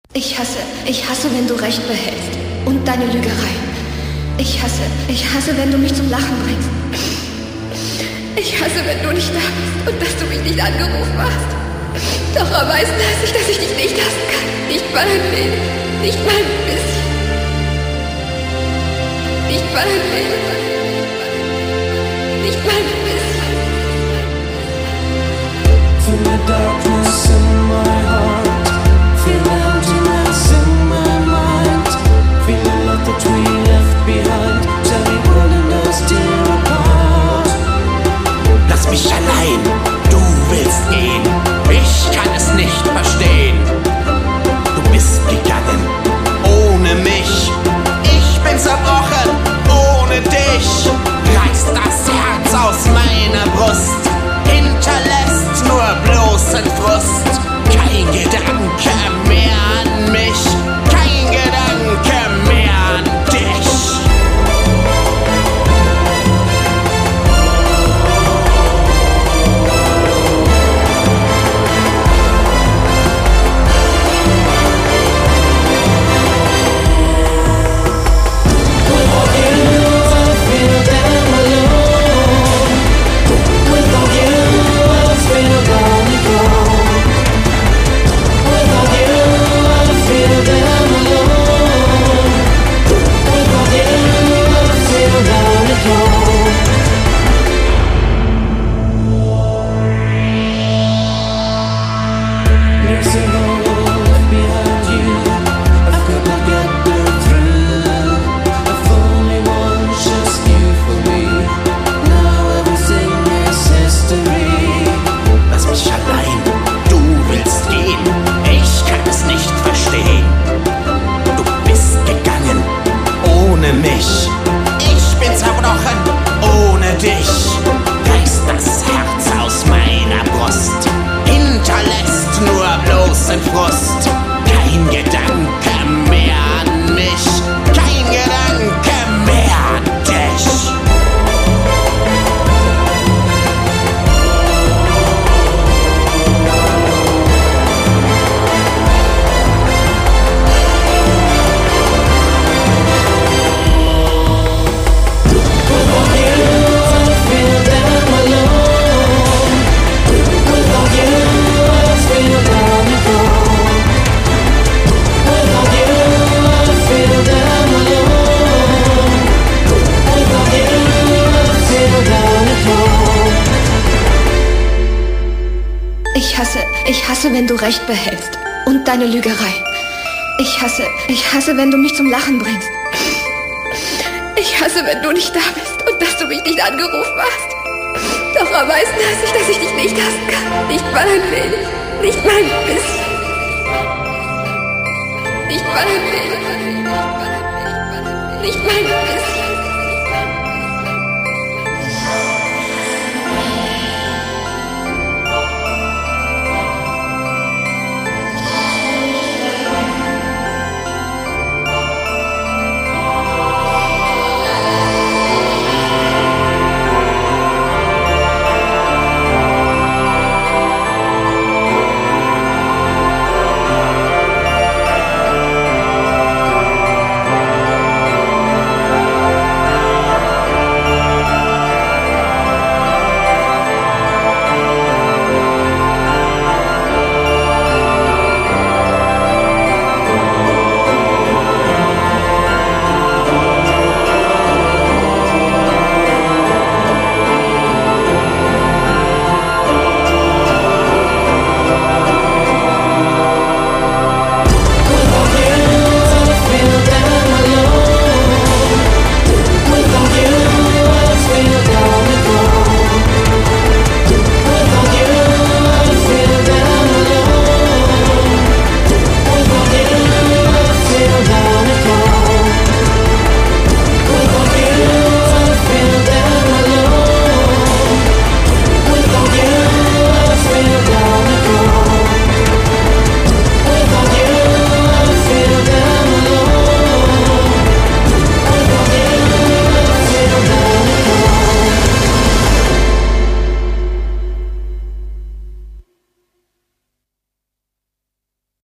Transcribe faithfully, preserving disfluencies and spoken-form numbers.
Ich hasse, ich hasse, wenn du Recht behältst und deine Lügerei. Ich hasse, ich hasse, wenn du mich zum Lachen bringst. Ich hasse, wenn du nicht da bist und dass du mich nicht angerufen hast. Doch am meisten hasse ich, dass ich dich nicht hassen kann. Nicht mal ein wenig, nicht mal ein bisschen. Nicht mal ein wenig, nicht mal ein bisschen. Feel the darkness in my heart, feel the emptiness in my mind, feel the love that we left behind, shall we pulling us dear apart. Lass mich allein, du willst gehen, ich kann es nicht verstehen. Du bist gegangen, ohne mich, ich bin zerbrochen, ohne dich. Reißt das Herz aus meiner Brust, hinterlässt nur bloßen Frust. Kein Gedanke mehr an mich, kein Gedanke mehr an dich. Ich bin zerbrochen, ohne dich. Reißt das Herz aus meiner Brust, hinterlässt nur bloßen Frust. Kein Gedanke mehr an mich, kein Gedanke mehr an dich. Ich hasse, ich hasse, wenn du Recht behältst und deine Lügerei. Ich hasse, ich hasse, wenn du mich zum Lachen bringst. Ich hasse, wenn du nicht da bist und dass du mich nicht angerufen hast. Doch am meisten hasse ich, dass ich dich nicht hassen kann. Nicht mal ein wenig, nicht mal ein bisschen. Nicht mal ein wenig, nicht mal ein bisschen.